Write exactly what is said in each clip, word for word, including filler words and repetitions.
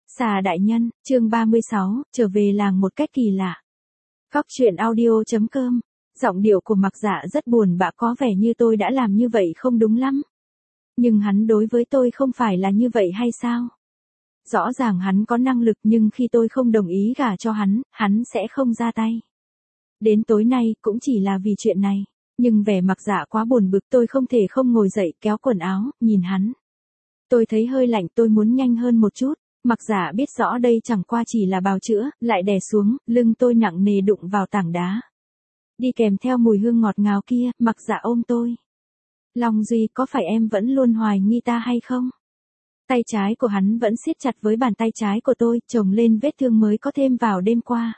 Xà đại nhân, chương ba mươi sáu, trở về làng một cách kỳ lạ. Góc truyện audio chấm com. Giọng điệu của Mặc Dạ rất buồn bã, có vẻ như tôi đã làm như vậy không đúng lắm. Nhưng hắn đối với tôi không phải là như vậy hay sao? Rõ ràng hắn có năng lực, nhưng khi tôi không đồng ý gả cho hắn, hắn sẽ không ra tay. Đến tối nay cũng chỉ là vì chuyện này. Nhưng vẻ Mặc Dạ quá buồn bực, tôi không thể không ngồi dậy kéo quần áo, nhìn hắn. Tôi thấy hơi lạnh, tôi muốn nhanh hơn một chút. Mặc Dạ biết rõ đây chẳng qua chỉ là bào chữa, lại đè xuống, lưng tôi nặng nề đụng vào tảng đá. Đi kèm theo mùi hương ngọt ngào kia, Mặc Dạ ôm tôi. Long Duy, có phải em vẫn luôn hoài nghi ta hay không? Tay trái của hắn vẫn siết chặt với bàn tay trái của tôi, chồng lên vết thương mới có thêm vào đêm qua.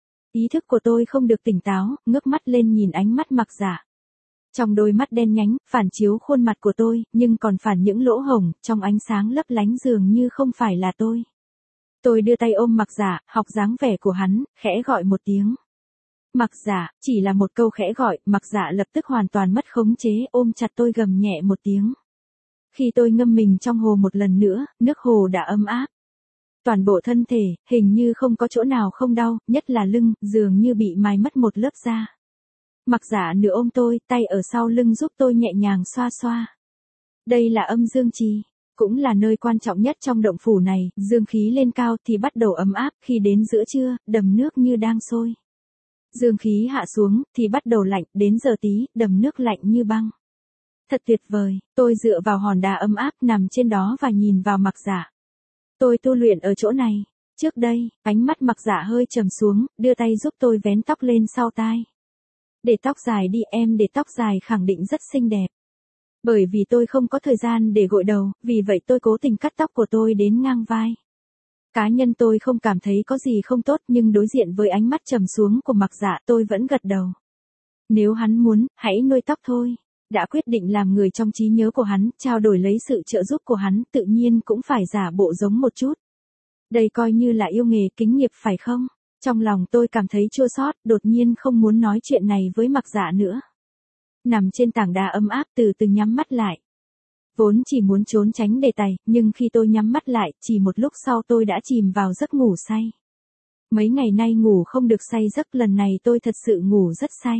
Ý thức của tôi không được tỉnh táo, ngước mắt lên nhìn ánh mắt Mặc Dạ. Trong đôi mắt đen nhánh, phản chiếu khuôn mặt của tôi, nhưng còn phản những lỗ hổng, trong ánh sáng lấp lánh dường như không phải là tôi. Tôi đưa tay ôm Mặc Dạ, học dáng vẻ của hắn, khẽ gọi một tiếng. Mặc Dạ, chỉ là một câu khẽ gọi, Mặc Dạ lập tức hoàn toàn mất khống chế, ôm chặt tôi gầm nhẹ một tiếng. Khi tôi ngâm mình trong hồ một lần nữa, nước hồ đã ấm áp. Toàn bộ thân thể, hình như không có chỗ nào không đau, nhất là lưng, dường như bị mài mất một lớp da. Mặc Dạ nửa ôm tôi, tay ở sau lưng giúp tôi nhẹ nhàng xoa xoa. Đây là âm dương trì, cũng là nơi quan trọng nhất trong động phủ này, dương khí lên cao thì bắt đầu ấm áp, khi đến giữa trưa, đầm nước như đang sôi. Dương khí hạ xuống, thì bắt đầu lạnh, đến giờ tí, đầm nước lạnh như băng. Thật tuyệt vời, tôi dựa vào hòn đá ấm áp nằm trên đó và nhìn vào Mặc Dạ. Tôi tu luyện ở chỗ này. Trước đây, ánh mắt Mặc Dạ hơi trầm xuống, đưa tay giúp tôi vén tóc lên sau tai. Để tóc dài đi em, để tóc dài khẳng định rất xinh đẹp. Bởi vì tôi không có thời gian để gội đầu, vì vậy tôi cố tình cắt tóc của tôi đến ngang vai. Cá nhân tôi không cảm thấy có gì không tốt, nhưng đối diện với ánh mắt trầm xuống của Mặc Dạ tôi vẫn gật đầu. Nếu hắn muốn, hãy nuôi tóc thôi. Đã quyết định làm người trong trí nhớ của hắn, trao đổi lấy sự trợ giúp của hắn, tự nhiên cũng phải giả bộ giống một chút. Đây coi như là yêu nghề kính nghiệp phải không? Trong lòng tôi cảm thấy chua xót, đột nhiên không muốn nói chuyện này với Mặc Dạ nữa. Nằm trên tảng đá ấm áp từ từ nhắm mắt lại. Vốn chỉ muốn trốn tránh đề tài, nhưng khi tôi nhắm mắt lại, chỉ một lúc sau tôi đã chìm vào giấc ngủ say. Mấy ngày nay ngủ không được say giấc, lần này tôi thật sự ngủ rất say.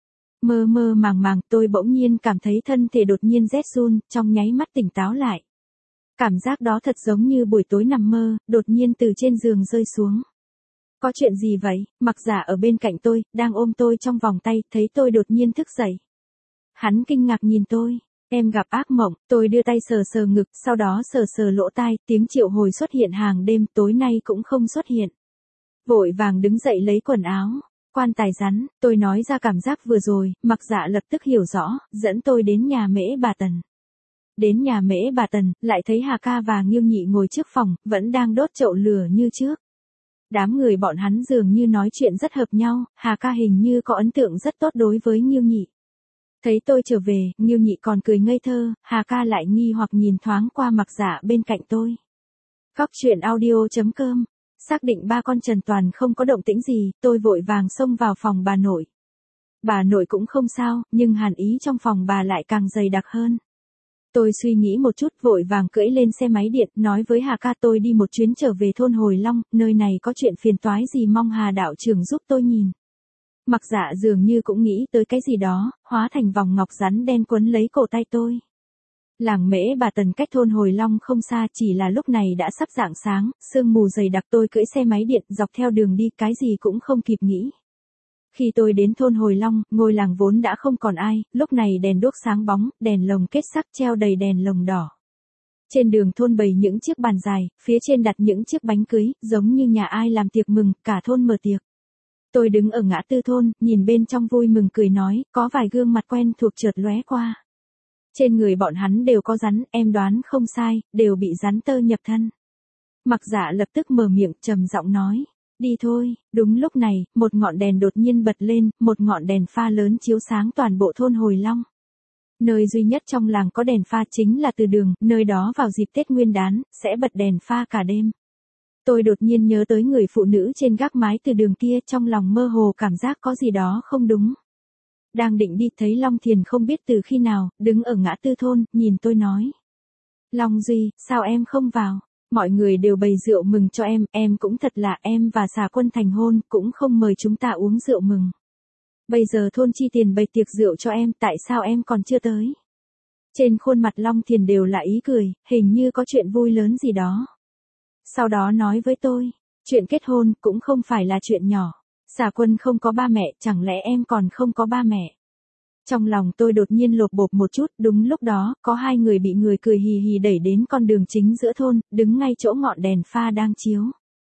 Mơ mơ màng màng, tôi bỗng nhiên cảm thấy thân thể đột nhiên rét run, trong nháy mắt tỉnh táo lại. Cảm giác đó thật giống như buổi tối nằm mơ, đột nhiên từ trên giường rơi xuống. Có chuyện gì vậy? Mặc Dạ ở bên cạnh tôi, đang ôm tôi trong vòng tay, thấy tôi đột nhiên thức dậy. Hắn kinh ngạc nhìn tôi. Em gặp ác mộng, tôi đưa tay sờ sờ ngực, sau đó sờ sờ lỗ tai, tiếng triệu hồi xuất hiện hàng đêm, tối nay cũng không xuất hiện. Vội vàng đứng dậy lấy quần áo. Quan tài rắn, tôi nói ra cảm giác vừa rồi, Mặc Dạ lập tức hiểu rõ, dẫn tôi đến nhà Mễ bà Tần. Đến nhà Mễ bà Tần, lại thấy Hà Ca và Nghiêu Nhị ngồi trước phòng, vẫn đang đốt chậu lửa như trước. Đám người bọn hắn dường như nói chuyện rất hợp nhau, Hà Ca hình như có ấn tượng rất tốt đối với Nghiêu Nhị. Thấy tôi trở về, Nghiêu Nhị còn cười ngây thơ, Hà Ca lại nghi hoặc nhìn thoáng qua Mặc Dạ bên cạnh tôi. Góc truyện audio chấm com. Xác định ba con Trần Toàn không có động tĩnh gì, tôi vội vàng xông vào phòng bà nội. Bà nội cũng không sao, nhưng hàn ý trong phòng bà lại càng dày đặc hơn. Tôi suy nghĩ một chút, vội vàng cưỡi lên xe máy điện, nói với Hà Ca tôi đi một chuyến trở về thôn Hồi Long, nơi này có chuyện phiền toái gì mong Hà đạo trưởng giúp tôi nhìn. Mặc Dạ dường như cũng nghĩ tới cái gì đó, hóa thành vòng ngọc rắn đen quấn lấy cổ tay tôi. Làng Mễ bà Tần cách thôn Hồi Long không xa, chỉ là lúc này đã sắp rạng sáng, sương mù dày đặc, tôi cưỡi xe máy điện dọc theo đường đi, cái gì cũng không kịp nghĩ. Khi tôi đến thôn Hồi Long, ngôi làng vốn đã không còn ai, lúc này đèn đuốc sáng bóng, đèn lồng kết sắc treo đầy đèn lồng đỏ. Trên đường thôn bày những chiếc bàn dài, phía trên đặt những chiếc bánh cưới, giống như nhà ai làm tiệc mừng, cả thôn mở tiệc. Tôi đứng ở ngã tư thôn, nhìn bên trong vui mừng cười nói, có vài gương mặt quen thuộc chợt lóe qua. Trên người bọn hắn đều có rắn, em đoán không sai, đều bị rắn tơ nhập thân. Mặc Dạ lập tức mở miệng, trầm giọng nói, đi thôi. Đúng lúc này, một ngọn đèn đột nhiên bật lên, một ngọn đèn pha lớn chiếu sáng toàn bộ thôn Hồi Long. Nơi duy nhất trong làng có đèn pha chính là từ đường, nơi đó vào dịp Tết Nguyên đán, sẽ bật đèn pha cả đêm. Tôi đột nhiên nhớ tới người phụ nữ trên gác mái từ đường kia, trong lòng mơ hồ cảm giác có gì đó không đúng. Đang định đi, thấy Long Thiền không biết từ khi nào, đứng ở ngã tư thôn, nhìn tôi nói. Long Duy, sao em không vào? Mọi người đều bày rượu mừng cho em, em cũng thật lạ, em và Xà Quân thành hôn, cũng không mời chúng ta uống rượu mừng. Bây giờ thôn chi tiền bày tiệc rượu cho em, tại sao em còn chưa tới? Trên khuôn mặt Long Thiền đều là ý cười, hình như có chuyện vui lớn gì đó. Sau đó nói với tôi, chuyện kết hôn cũng không phải là chuyện nhỏ. Xà Quân không có ba mẹ, chẳng lẽ em còn không có ba mẹ? Trong lòng tôi đột nhiên lột bột một chút, đúng lúc đó, có hai người bị người cười hì hì đẩy đến con đường chính giữa thôn, đứng ngay chỗ ngọn đèn pha đang chiếu.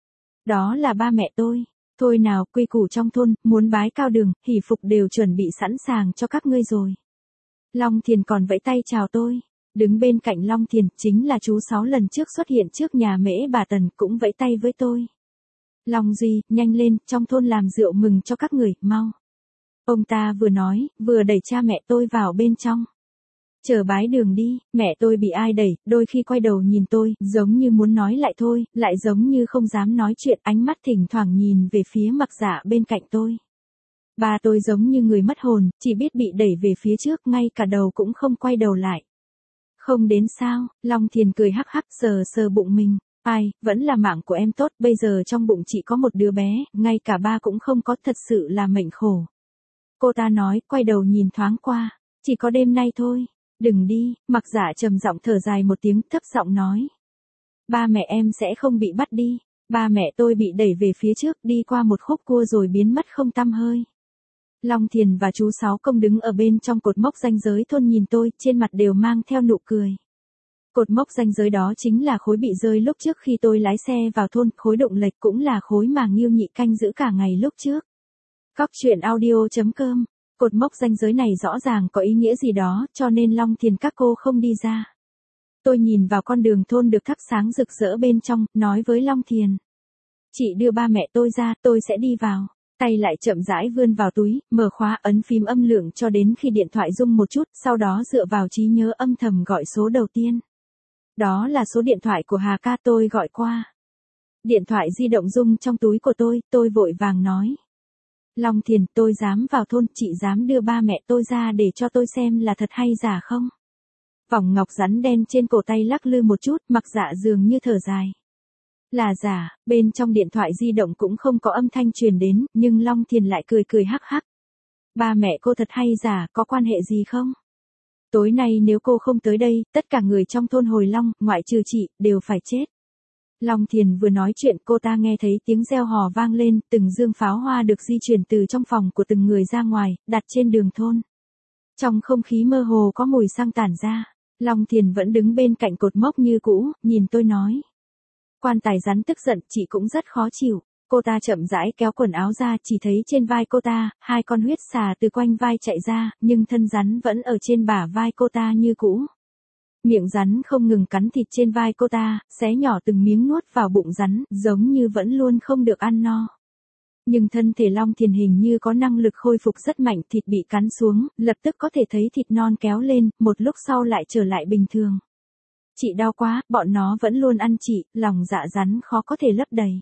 Đó là ba mẹ tôi. Thôi nào, quy củ trong thôn, muốn bái cao đường, hỷ phục đều chuẩn bị sẵn sàng cho các ngươi rồi. Long Thiền còn vẫy tay chào tôi. Đứng bên cạnh Long Thiền, chính là chú Sáu lần trước xuất hiện trước nhà Mễ bà Tần, cũng vẫy tay với tôi. Long Duy, nhanh lên, trong thôn làm rượu mừng cho các người, mau. Ông ta vừa nói, vừa đẩy cha mẹ tôi vào bên trong. Chờ bái đường đi, mẹ tôi bị ai đẩy, đôi khi quay đầu nhìn tôi, giống như muốn nói lại thôi, lại giống như không dám nói chuyện, ánh mắt thỉnh thoảng nhìn về phía Mặc Dạ bên cạnh tôi. Ba tôi giống như người mất hồn, chỉ biết bị đẩy về phía trước, ngay cả đầu cũng không quay đầu lại. Không đến sao, Long Thiền cười hắc hắc sờ sờ bụng mình. Ai, vẫn là mạng của em tốt, bây giờ trong bụng chị có một đứa bé, ngay cả ba cũng không có, thật sự là mệnh khổ. Cô ta nói, quay đầu nhìn thoáng qua, chỉ có đêm nay thôi, đừng đi. Mặc Dạ trầm giọng thở dài một tiếng, thấp giọng nói. Ba mẹ em sẽ không bị bắt đi, ba mẹ tôi bị đẩy về phía trước, đi qua một khúc cua rồi biến mất không tăm hơi. Long Thiền và chú Sáu Công đứng ở bên trong cột mốc ranh giới thôn nhìn tôi, trên mặt đều mang theo nụ cười. Cột mốc ranh giới đó chính là khối bị rơi lúc trước khi tôi lái xe vào thôn, khối động lệch cũng là khối mà Nghiêu Nhị canh giữ cả ngày lúc trước. Cóc truyện audio chấm com. Cột mốc ranh giới này rõ ràng có ý nghĩa gì đó, cho nên Long Thiền các cô không đi ra. Tôi nhìn vào con đường thôn được thắp sáng rực rỡ bên trong, nói với Long Thiền. Chị đưa ba mẹ tôi ra, tôi sẽ đi vào. Tay lại chậm rãi vươn vào túi, mở khóa, ấn phím âm lượng cho đến khi điện thoại rung một chút, sau đó dựa vào trí nhớ âm thầm gọi số đầu tiên. Đó là số điện thoại của Hà ca, tôi gọi qua. Điện thoại di động rung trong túi của tôi, tôi vội vàng nói. Long Thiền, tôi dám vào thôn, chị dám đưa ba mẹ tôi ra để cho tôi xem là thật hay giả không? Vòng ngọc rắn đen trên cổ tay lắc lư một chút, Mặc Dạ dường như thở dài. Là giả, bên trong điện thoại di động cũng không có âm thanh truyền đến, nhưng Long Thiền lại cười cười hắc hắc. Ba mẹ cô thật hay giả, có quan hệ gì không? Tối nay nếu cô không tới đây, tất cả người trong thôn Hồi Long, ngoại trừ chị, đều phải chết. Long Thiền vừa nói chuyện, cô ta nghe thấy tiếng reo hò vang lên, từng dương pháo hoa được di chuyển từ trong phòng của từng người ra ngoài, đặt trên đường thôn. Trong không khí mơ hồ có mùi xăng tản ra. Long Thiền vẫn đứng bên cạnh cột mốc như cũ, nhìn tôi nói. Quan Tài Rắn tức giận, chị cũng rất khó chịu. Cô ta chậm rãi kéo quần áo ra, chỉ thấy trên vai cô ta, hai con huyết xà từ quanh vai chạy ra, nhưng thân rắn vẫn ở trên bả vai cô ta như cũ. Miệng rắn không ngừng cắn thịt trên vai cô ta, xé nhỏ từng miếng nuốt vào bụng rắn, giống như vẫn luôn không được ăn no. Nhưng thân thể Long Thiền hình như có năng lực khôi phục rất mạnh, thịt bị cắn xuống, lập tức có thể thấy thịt non kéo lên, một lúc sau lại trở lại bình thường. Chị đau quá, bọn nó vẫn luôn ăn chị, lòng dạ rắn khó có thể lấp đầy.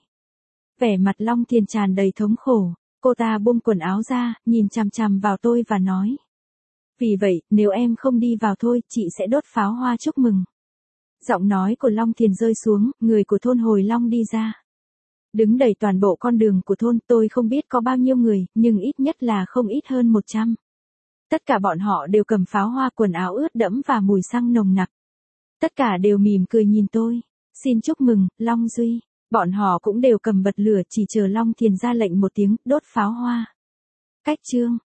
Vẻ mặt Long Thiền tràn đầy thống khổ, cô ta buông quần áo ra, nhìn chằm chằm vào tôi và nói. Vì vậy, nếu em không đi vào thôi, chị sẽ đốt pháo hoa chúc mừng. Giọng nói của Long Thiền rơi xuống, người của thôn Hồi Long đi ra. Đứng đầy toàn bộ con đường của thôn, tôi không biết có bao nhiêu người, nhưng ít nhất là không ít hơn một trăm. Tất cả bọn họ đều cầm pháo hoa, quần áo ướt đẫm và mùi xăng nồng nặc. Tất cả đều mỉm cười nhìn tôi. Xin chúc mừng, Long Duy. Bọn họ cũng đều cầm bật lửa, chỉ chờ Long Thiền ra lệnh một tiếng, đốt pháo hoa. Cách chương.